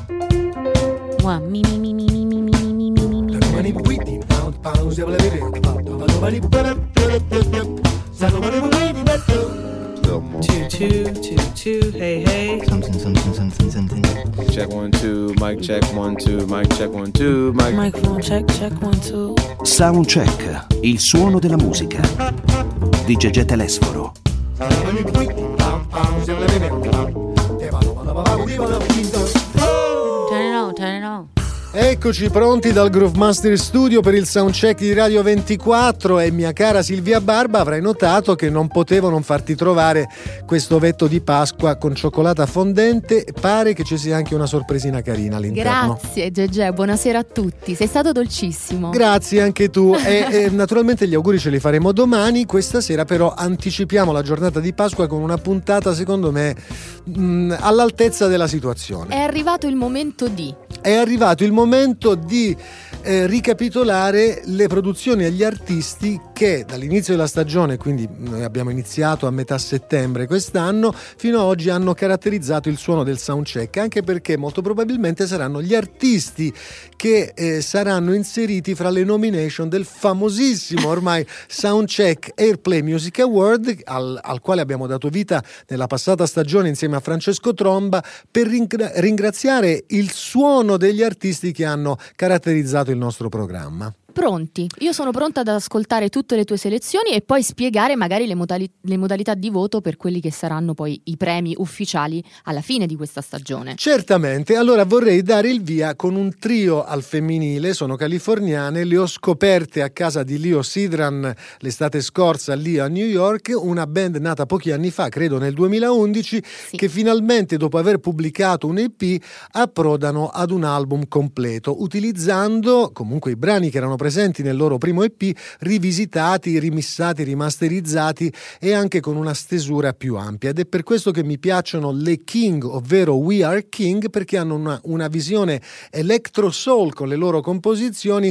Two, hey, hey. Something. Check 1 2, mic check 1 2, mic check 1 2, mic. Microphone check 1 2. Soundcheck, il suono della musica di Gegè Telesforo. Turn it on. Eccoci pronti dal Groove Master Studio per il soundcheck di Radio 24 e mia cara Silvia Barba, avrai notato che non potevo non farti trovare questo ovetto di Pasqua con cioccolata fondente. Pare che ci sia anche una sorpresina carina all'interno. Grazie Gegè, buonasera a tutti, sei stato dolcissimo. Grazie anche tu e naturalmente gli auguri ce li faremo domani. Questa sera però anticipiamo la giornata di Pasqua con una puntata secondo me all'altezza della situazione. È arrivato il momento di ricapitolare le produzioni e gli artisti che dall'inizio della stagione, quindi noi abbiamo iniziato a metà settembre quest'anno, fino ad oggi hanno caratterizzato il suono del soundcheck, anche perché molto probabilmente saranno gli artisti che saranno inseriti fra le nomination del famosissimo ormai Soundcheck Airplay Music Award al quale abbiamo dato vita nella passata stagione insieme a Francesco Tromba per ringraziare il suono degli artisti che hanno caratterizzato il nostro programma. Pronti? Io sono pronta ad ascoltare tutte le tue selezioni e poi spiegare magari le modalità di voto per quelli che saranno poi i premi ufficiali alla fine di questa stagione. Certamente, allora vorrei dare il via con un trio al femminile, sono californiane, le ho scoperte a casa di Leo Sidran l'estate scorsa lì a New York, una band nata pochi anni fa, credo nel 2011, sì, che finalmente dopo aver pubblicato un EP approdano ad un album completo, utilizzando comunque i brani che erano presenti nel loro primo EP, rivisitati, rimissati, rimasterizzati e anche con una stesura più ampia. Ed è per questo che mi piacciono le King, ovvero We Are King, perché hanno una visione electro soul con le loro composizioni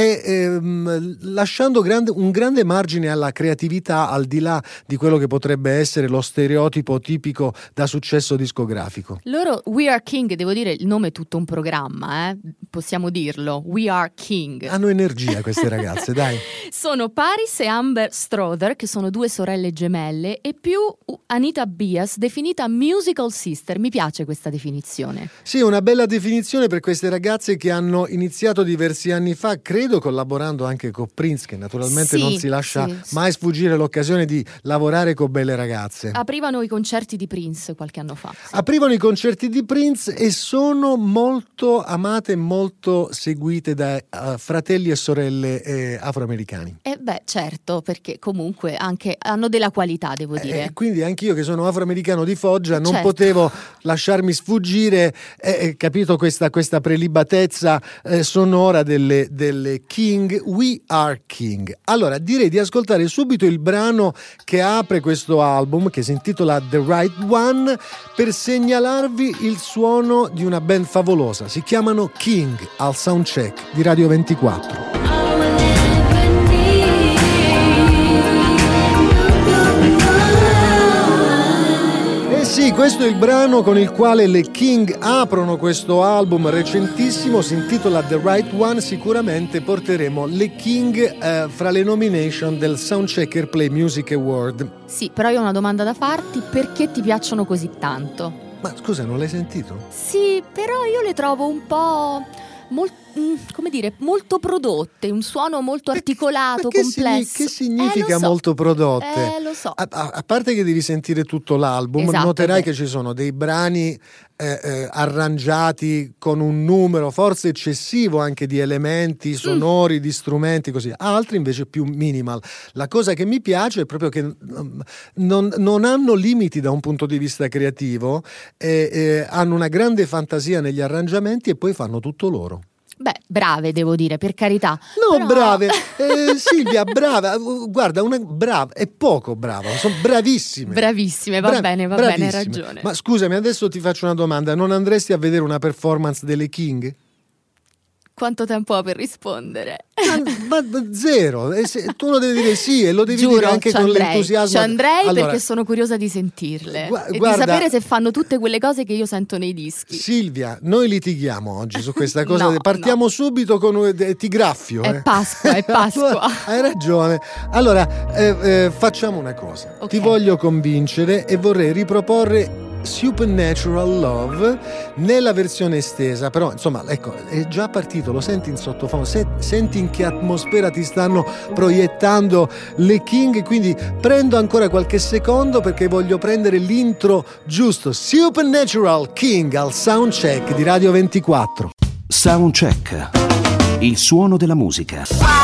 e lasciando un grande margine alla creatività al di là di quello che potrebbe essere lo stereotipo tipico da successo discografico. Loro, We Are King, devo dire il nome è tutto un programma, possiamo dirlo, We Are King. Hanno energia queste ragazze, dai. Sono Paris e Amber Strother, che sono due sorelle gemelle, e più Anita Bias, definita musical sister. Mi piace questa definizione. Sì, una bella definizione per queste ragazze che hanno iniziato diversi anni fa, credo collaborando anche con Prince, che naturalmente non si lascia mai sfuggire l'occasione di lavorare con belle ragazze. Aprivano i concerti di Prince qualche anno fa. Sì. Aprivano i concerti di Prince e sono molto amate e molto seguite da fratelli e sorelle afroamericani. Certo, perché comunque anche hanno della qualità, devo dire. Quindi anch'io che sono afroamericano di Foggia non potevo lasciarmi sfuggire, capito, questa prelibatezza sonora delle King, We Are King. Allora direi di ascoltare subito il brano che apre questo album, che si intitola The Right One, per segnalarvi il suono di una band favolosa. Si chiamano King al Soundcheck di Radio 24. Sì, questo è il brano con il quale le King aprono questo album recentissimo, si intitola The Right One. Sicuramente porteremo le King fra le nomination del Soundcheck Airplay Music Award. Sì, però io ho una domanda da farti: perché ti piacciono così tanto? Ma scusa, non l'hai sentito? Sì, però io le trovo un po' molto prodotte, un suono molto articolato, complesso. Che significa molto prodotte? Lo so. A parte che devi sentire tutto l'album, noterai che ci sono dei brani arrangiati con un numero forse eccessivo anche di elementi sonori, di strumenti, così, altri invece più minimal. La cosa che mi piace è proprio che non hanno limiti da un punto di vista creativo, hanno una grande fantasia negli arrangiamenti e poi fanno tutto loro. Beh, brave, devo dire, per carità. No, però... brave. Silvia, brava. Guarda, brava, è poco brava, sono bravissime. Bravissime, va bene, hai ragione. Ma scusami, adesso ti faccio una domanda. Non andresti a vedere una performance delle King? Quanto tempo ha per rispondere? Ma zero, tu lo devi dire sì e lo devi Giuro, dire anche con l'entusiasmo. Ci andrei allora, perché sono curiosa di sentirle e guarda, di sapere se fanno tutte quelle cose che io sento nei dischi. Silvia, noi litighiamo oggi su questa cosa. No, Partiamo subito con ti graffio. È Pasqua, è Pasqua. Hai ragione. Allora, facciamo una cosa. Okay. Ti voglio convincere e vorrei riproporre Supernatural Love nella versione estesa, però insomma ecco, è già partito, lo senti in sottofondo, senti in che atmosfera ti stanno proiettando le King, quindi prendo ancora qualche secondo perché voglio prendere l'intro giusto. Supernatural King al Soundcheck di Radio 24. Soundcheck, il suono della musica.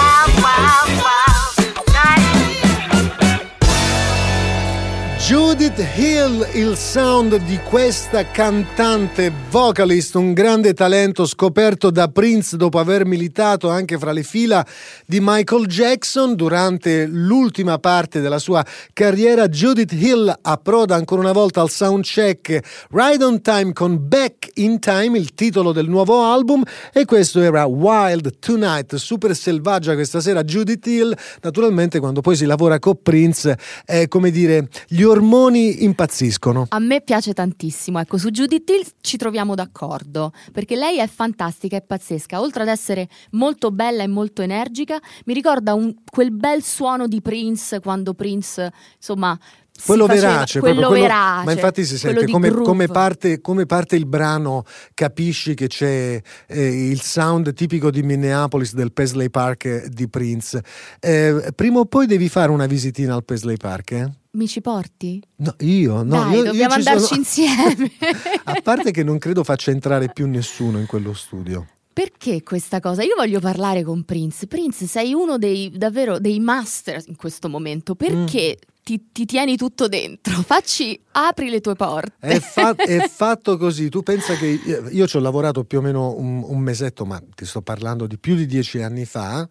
Judith Hill, il sound di questa cantante vocalist, un grande talento scoperto da Prince dopo aver militato anche fra le fila di Michael Jackson durante l'ultima parte della sua carriera. Judith Hill approda ancora una volta al Soundcheck Ride on Time con Back in Time, il titolo del nuovo album, e questo era Wild Tonight, super selvaggia questa sera Judith Hill. Naturalmente quando poi si lavora con Prince è come dire, gli ormoni impazziscono. A me piace tantissimo, ecco, su Judith Hill ci troviamo d'accordo, perché lei è fantastica, è pazzesca, oltre ad essere molto bella e molto energica, mi ricorda quel bel suono di Prince, quando Prince, insomma, quello verace, verace, ma infatti si sente come parte il brano, capisci che c'è il sound tipico di Minneapolis, del Paisley Park di Prince. Prima o poi devi fare una visitina al Paisley Park, Mi ci porti? No, io no. Dai, dobbiamo andarci insieme. A parte che non credo faccia entrare più nessuno in quello studio. Perché questa cosa? Io voglio parlare con Prince. Prince, sei uno davvero dei master in questo momento. Perché ti tieni tutto dentro? Apri le tue porte. È fatto così. Tu pensa che io ci ho lavorato più o meno un mesetto, ma ti sto parlando di più di 10 anni fa.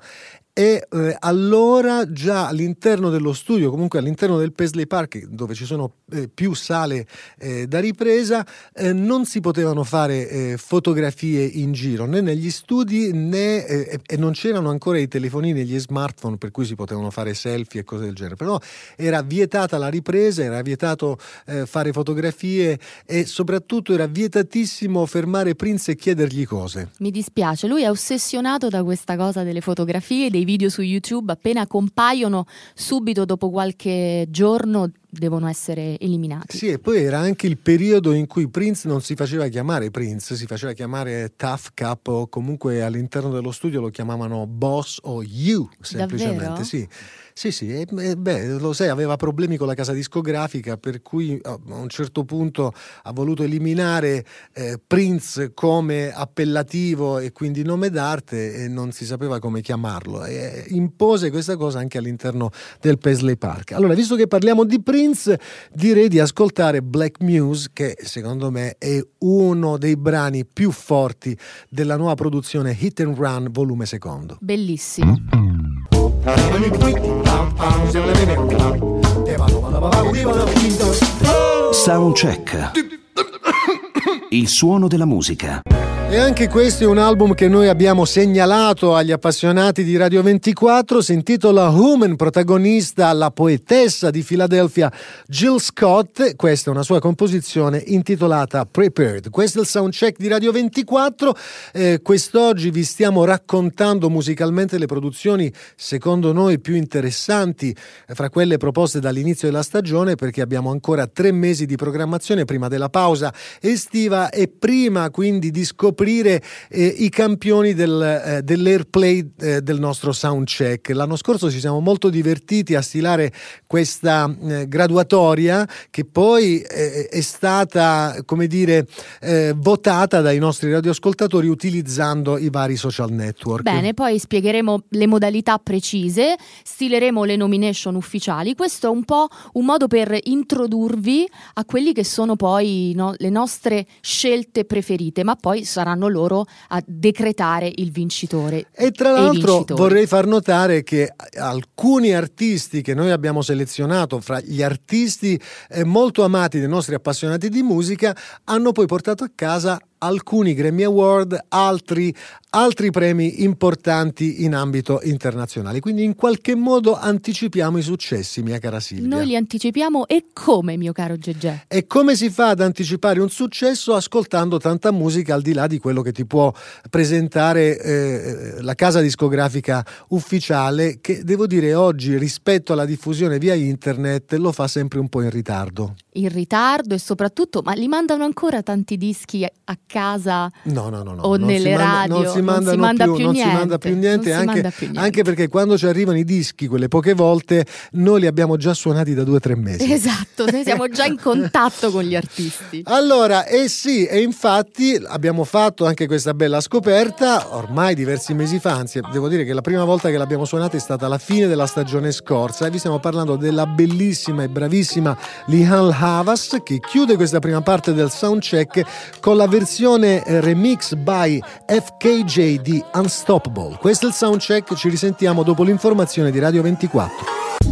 E allora già all'interno dello studio, comunque all'interno del Paisley Park, dove ci sono più sale da ripresa, non si potevano fare fotografie in giro né negli studi né e non c'erano ancora i telefonini e gli smartphone per cui si potevano fare selfie e cose del genere, però era vietata la ripresa, era vietato fare fotografie e soprattutto era vietatissimo fermare Prince e chiedergli cose. Mi dispiace, lui è ossessionato da questa cosa delle fotografie, dei video su YouTube, appena compaiono subito dopo qualche giorno devono essere eliminati. Sì, e poi era anche il periodo in cui Prince non si faceva chiamare Prince, si faceva chiamare Tough Cap, o comunque all'interno dello studio lo chiamavano Boss o You, semplicemente. Davvero? Sì. Sì, lo sai, aveva problemi con la casa discografica, per cui a un certo punto ha voluto eliminare Prince come appellativo e quindi nome d'arte e non si sapeva come chiamarlo, e impose questa cosa anche all'interno del Paisley Park. Allora, visto che parliamo di Prince, direi di ascoltare Black Muse, che secondo me è uno dei brani più forti della nuova produzione Hit and Run volume 2. Bellissimo. Soundcheck, il suono della musica. E anche questo è un album che noi abbiamo segnalato agli appassionati di Radio 24, si intitola Human, protagonista la poetessa di Philadelphia Jill Scott. Questa è una sua composizione intitolata Prepared. Questo è il Soundcheck di Radio 24. Quest'oggi vi stiamo raccontando musicalmente le produzioni secondo noi più interessanti fra quelle proposte dall'inizio della stagione, perché abbiamo ancora 3 mesi di programmazione prima della pausa estiva e prima quindi di scoprire i campioni dell'airplay del nostro Soundcheck. L'anno scorso ci siamo molto divertiti a stilare questa graduatoria che poi è stata, come dire, votata dai nostri radioascoltatori utilizzando i vari social network. Bene, poi spiegheremo le modalità precise, stileremo le nomination ufficiali. Questo è un po' un modo per introdurvi a quelli che sono poi le nostre scelte preferite, ma poi saranno loro a decretare il vincitore. E tra l'altro vorrei far notare che alcuni artisti che noi abbiamo selezionato fra gli artisti molto amati dei nostri appassionati di musica hanno poi portato a casa alcuni Grammy Award, altri premi importanti in ambito internazionale. Quindi in qualche modo anticipiamo i successi, mia cara Silvia. Noi li anticipiamo, e come, mio caro Gegè? E come si fa ad anticipare un successo? Ascoltando tanta musica, al di là di quello che ti può presentare la casa discografica ufficiale, che devo dire oggi rispetto alla diffusione via internet lo fa sempre un po' in ritardo. In ritardo, e soprattutto, ma li mandano ancora tanti dischi a casa? No. O nelle radio? Non si manda più niente, anche perché quando ci arrivano i dischi, quelle poche volte, noi li abbiamo già suonati da 2 o 3 mesi. Esatto, noi siamo già in contatto con gli artisti. Allora, sì, e infatti abbiamo fatto anche questa bella scoperta ormai diversi mesi fa, anzi devo dire che la prima volta che l'abbiamo suonata è stata alla fine della stagione scorsa, e vi stiamo parlando della bellissima e bravissima Lihan Havas, che chiude questa prima parte del soundcheck con la versione remix by FKJ di Unstoppable. Questo è il soundcheck, ci risentiamo dopo l'informazione di Radio 24.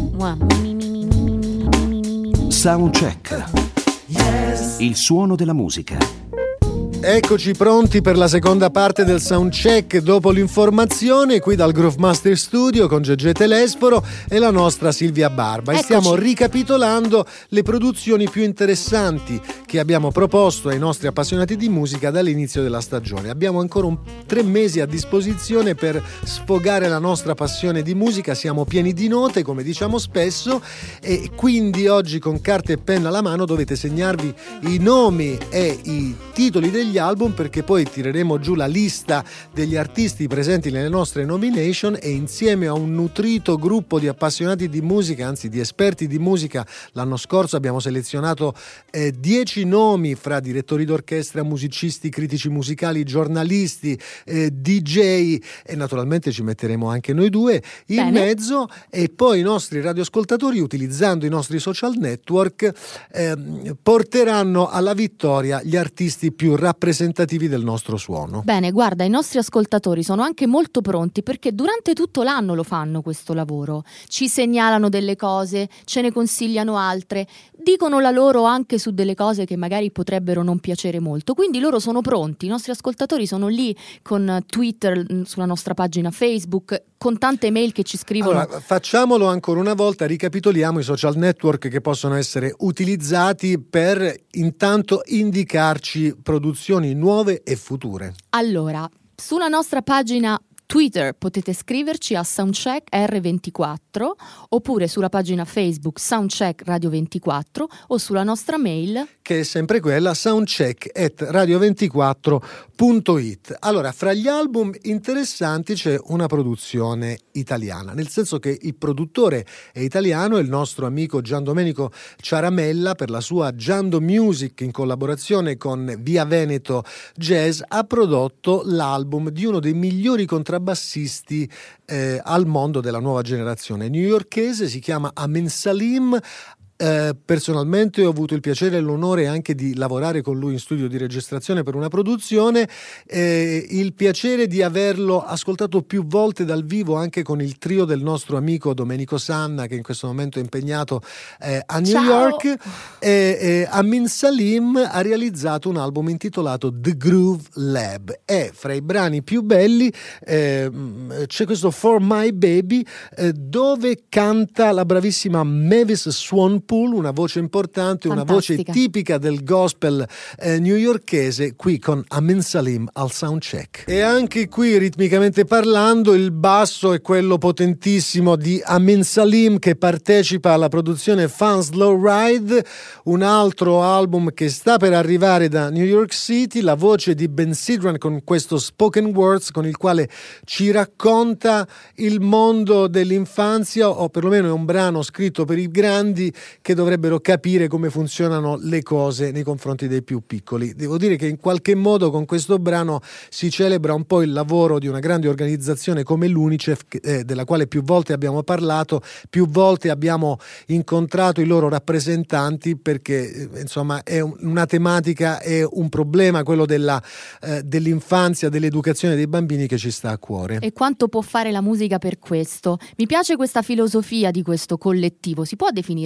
Soundcheck. Il suono della musica. Eccoci pronti per la seconda parte del soundcheck dopo l'informazione, qui dal Groove Master Studio con Gegè Telesforo e la nostra Silvia Barba. Eccoci. E stiamo ricapitolando le produzioni più interessanti che abbiamo proposto ai nostri appassionati di musica dall'inizio della stagione. Abbiamo ancora 3 mesi a disposizione per sfogare la nostra passione di musica, siamo pieni di note, come diciamo spesso, e quindi oggi con carta e penna alla mano dovete segnarvi i nomi e i titoli degli album, perché poi tireremo giù la lista degli artisti presenti nelle nostre nomination, e insieme a un nutrito gruppo di appassionati di musica, anzi di esperti di musica, l'anno scorso abbiamo selezionato 10 nomi fra direttori d'orchestra, musicisti, critici musicali, giornalisti, DJ, e naturalmente ci metteremo anche noi due in mezzo, e poi i nostri radioascoltatori, utilizzando i nostri social network, porteranno alla vittoria gli artisti più rappresentativi del nostro suono. Bene, guarda, i nostri ascoltatori sono anche molto pronti, perché durante tutto l'anno lo fanno questo lavoro. Ci segnalano delle cose, ce ne consigliano altre, dicono la loro anche su delle cose che magari potrebbero non piacere molto. Quindi loro sono pronti, i nostri ascoltatori sono lì con Twitter, sulla nostra pagina Facebook, con tante mail che ci scrivono. Allora, facciamolo ancora una volta, ricapitoliamo i social network che possono essere utilizzati per intanto indicarci produzioni nuove e future. Allora, sulla nostra pagina Twitter potete scriverci a Soundcheck R24, oppure sulla pagina Facebook Soundcheck Radio 24, o sulla nostra mail, che è sempre quella, soundcheck@radio24.it. Allora, fra gli album interessanti c'è una produzione italiana, nel senso che il produttore è italiano, è il nostro amico Gian Domenico Ciaramella. Per la sua Giando Music, in collaborazione con Via Veneto Jazz, ha prodotto l'album di uno dei migliori contrabbassisti al mondo della nuova generazione newyorkese, si chiama Amin Salim. Personalmente ho avuto il piacere e l'onore anche di lavorare con lui in studio di registrazione per una produzione, il piacere di averlo ascoltato più volte dal vivo, anche con il trio del nostro amico Domenico Sanna, che in questo momento è impegnato a New York. Amin Salim ha realizzato un album intitolato The Groove Lab, e fra i brani più belli c'è questo For My Baby, dove canta la bravissima Mavis Swanpool, una voce importante, fantastica, una voce tipica del gospel newyorkese, qui con Amin Salim al soundcheck. E anche qui, ritmicamente parlando, il basso è quello potentissimo di Amin Salim, che partecipa alla produzione Fun Slow Ride, un altro album che sta per arrivare da New York City. La voce di Ben Sidran con questo spoken words con il quale ci racconta il mondo dell'infanzia, o perlomeno è un brano scritto per i grandi che dovrebbero capire come funzionano le cose nei confronti dei più piccoli. Devo dire che in qualche modo con questo brano si celebra un po' il lavoro di una grande organizzazione come l'UNICEF, della quale più volte abbiamo parlato, più volte abbiamo incontrato i loro rappresentanti, perché insomma è una tematica, è un problema, quello dell'infanzia, dell'educazione dei bambini, che ci sta a cuore. E quanto può fare la musica per questo? Mi piace questa filosofia di questo collettivo. Si può definire un collettivo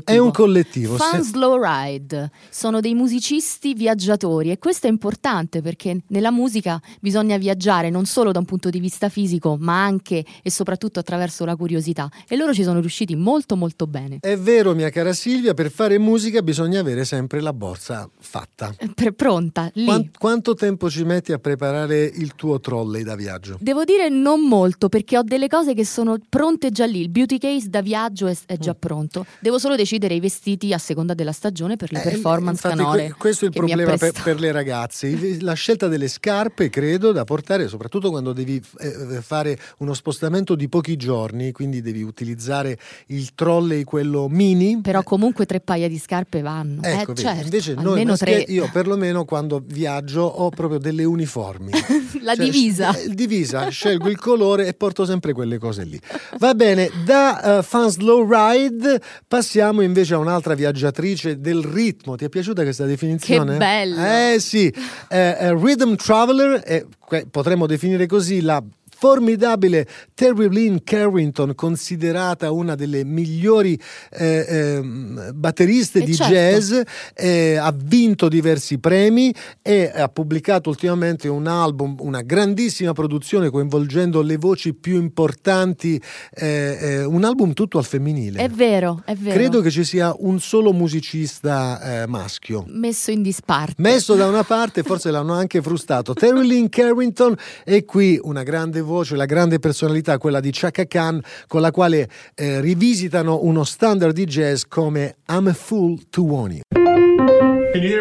collettivo. È un collettivo. Fun Slow Ride, sono dei musicisti viaggiatori e questo è importante perché nella musica bisogna viaggiare non solo da un punto di vista fisico ma anche e soprattutto attraverso la curiosità e loro ci sono riusciti molto molto bene. È vero, mia cara Silvia, per fare musica bisogna avere sempre la borsa fatta. Pronta, lì. Quanto tempo ci metti a preparare il tuo trolley da viaggio? Devo dire non molto perché ho delle cose che sono pronte già lì, il beauty case da viaggio è già pronto, devo solo decidere i vestiti a seconda della stagione per le performance canore. Questo è il problema per le ragazze, la scelta delle scarpe credo da portare soprattutto quando devi fare uno spostamento di pochi giorni, quindi devi utilizzare il trolley quello mini. Però comunque 3 paia di scarpe vanno. Ecco, certo, invece almeno noi 3. Io perlomeno quando viaggio ho proprio delle uniformi. La divisa. Divisa, scelgo il colore e porto sempre quelle cose lì. Va bene, da Fun Slow Ride passiamo invece a un'altra viaggiatrice del ritmo. Ti è piaciuta questa definizione? Che bello! Sì, Rhythm Traveler, potremmo definire così la formidabile Terry Lynn Carrington, considerata una delle migliori batteriste di jazz, ha vinto diversi premi e ha pubblicato ultimamente un album, una grandissima produzione coinvolgendo le voci più importanti, un album tutto al femminile. È vero, è vero. Credo che ci sia un solo musicista maschio. Messo in disparte. Messo da una parte, forse l'hanno anche frustato. Terry Lynn Carrington e qui una grande voce, la grande personalità, quella di Chaka Khan, con la quale rivisitano uno standard di jazz come I'm a Fool to Want You. Can you hear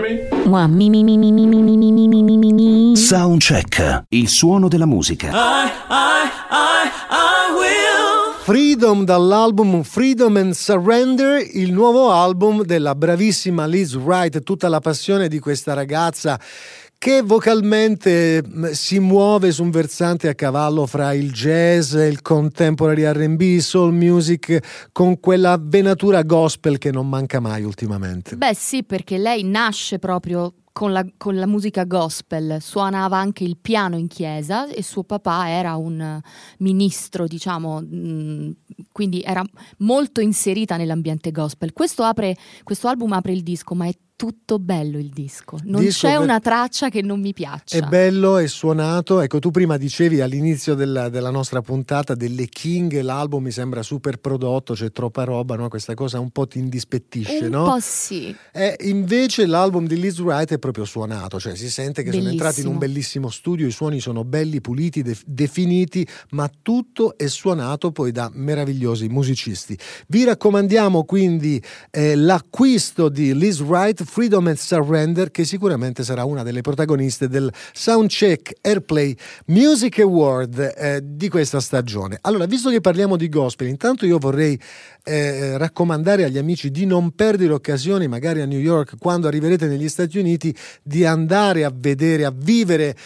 me? Soundcheck, il suono della musica. I will. Freedom dall'album Freedom and Surrender, il nuovo album della bravissima Liz Wright, tutta la passione di questa ragazza che vocalmente si muove su un versante a cavallo fra il jazz, il contemporary R&B, soul music, con quella venatura gospel che non manca mai ultimamente. Beh sì, perché lei nasce proprio con la musica gospel, suonava anche il piano in chiesa e suo papà era un ministro, diciamo, quindi era molto inserita nell'ambiente gospel. Questo album apre il disco, ma è tutto bello il disco, non c'è una traccia che non mi piaccia. È bello, è suonato. Ecco, tu prima dicevi all'inizio della nostra puntata delle King, l'album mi sembra super prodotto, c'è troppa roba, no? Questa cosa un po' ti indispettisce, no? Un po' sì. Invece l'album di Liz Wright è proprio suonato, cioè si sente che Bellissimo. sono entrati in un bellissimo studio, i suoni sono belli, puliti, definiti, ma tutto è suonato poi da meravigliosi musicisti. Vi raccomandiamo quindi l'acquisto di Liz Wright, Freedom and Surrender, che sicuramente sarà una delle protagoniste del Soundcheck Airplay Music Award di questa stagione. Allora, visto che parliamo di gospel, intanto io vorrei raccomandare agli amici di non perdere occasioni, magari a New York, quando arriverete negli Stati Uniti, di andare a vedere, a vivere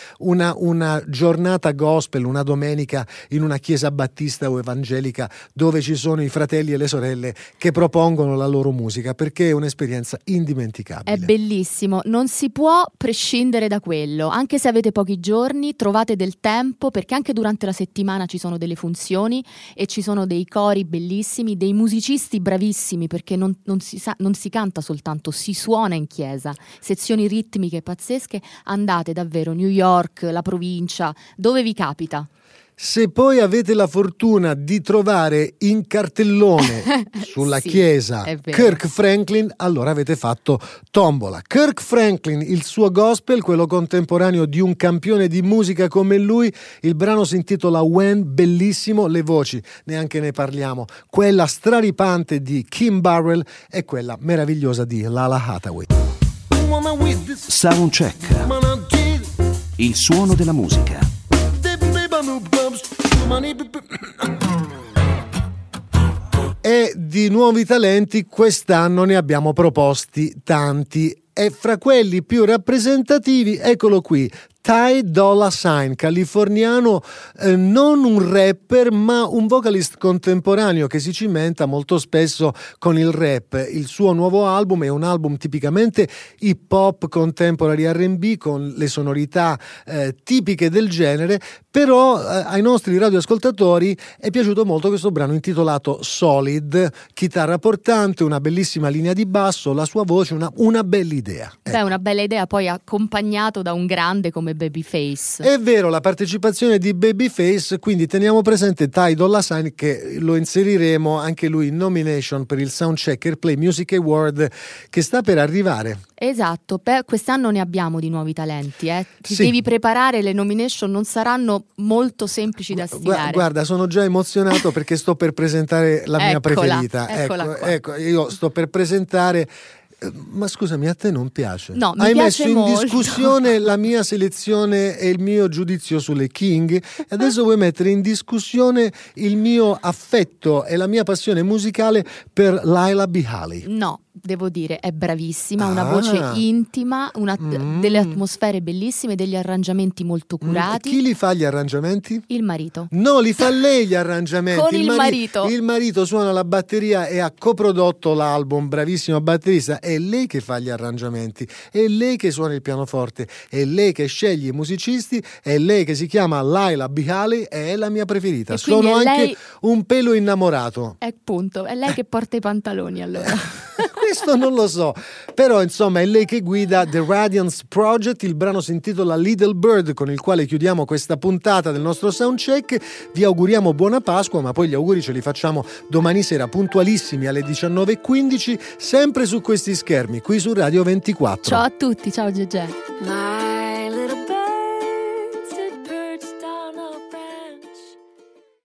una giornata gospel, una domenica in una chiesa battista o evangelica dove ci sono i fratelli e le sorelle che propongono la loro musica, perché è un'esperienza indimenticabile. È bellissimo, non si può prescindere da quello, anche se avete pochi giorni, trovate del tempo, perché anche durante la settimana ci sono delle funzioni e ci sono dei cori bellissimi, dei musicisti bravissimi, perché non si canta soltanto, si suona in chiesa, sezioni ritmiche pazzesche. Andate davvero, New York, la provincia, dove vi capita. Se poi avete la fortuna di trovare in cartellone sulla sì, chiesa Kirk Franklin, allora avete fatto tombola. Kirk Franklin, il suo gospel, quello contemporaneo di un campione di musica come lui, il brano si intitola When, bellissimo, le voci, neanche ne parliamo, quella straripante di Kim Burrell e quella meravigliosa di Lala Hathaway. Soundcheck, il suono della musica. E di nuovi talenti quest'anno ne abbiamo proposti tanti e fra quelli più rappresentativi eccolo qui, Ty Dolla $ign, californiano, non un rapper ma un vocalist contemporaneo che si cimenta molto spesso con il rap. Il suo nuovo album è un album tipicamente hip hop, contemporary R&B, con le sonorità tipiche del genere, però ai nostri radioascoltatori è piaciuto molto questo brano intitolato Solid, chitarra portante, una bellissima linea di basso, la sua voce, una bella idea. Beh, una bella idea, poi accompagnato da un grande come Babyface. È vero, la partecipazione di Babyface, quindi teniamo presente Ty Dolla $ign, che lo inseriremo anche lui in nomination per il Soundcheck Airplay Music Award che sta per arrivare. Esatto, quest'anno ne abbiamo di nuovi talenti, Ti Sì. devi preparare, le nomination non saranno molto semplici da stilare. Guarda, sono già emozionato perché sto per presentare la mia Eccola, preferita. eccola qua. Ecco, io sto per presentare. Ma scusami, a te non piace? No, mi Hai piace messo in molto. discussione la mia selezione e il mio giudizio sulle King e adesso vuoi mettere in discussione il mio affetto e la mia passione musicale per Laila Bihali. No, devo dire, è bravissima, una Ah. voce intima, delle atmosfere bellissime, degli arrangiamenti molto curati. Chi li fa gli arrangiamenti? Il marito. No, li fa lei gli arrangiamenti. Con il marito. Il marito suona la batteria e ha coprodotto l'album, bravissima batterista. È lei che fa gli arrangiamenti, è lei che suona il pianoforte, è lei che sceglie i musicisti, è lei che si chiama Laila Bihali e è la mia preferita. E quindi Sono è anche lei- un pelo innamorato. Appunto, è lei che porta i pantaloni allora. Questo non lo so, però insomma è lei che guida The Radiance Project. Il brano si intitola Little Bird, con il quale chiudiamo questa puntata del nostro Soundcheck. Vi auguriamo buona Pasqua, ma poi gli auguri ce li facciamo domani sera puntualissimi alle 19:15, sempre su questi schermi qui su Radio 24. Ciao a tutti, ciao Gegè.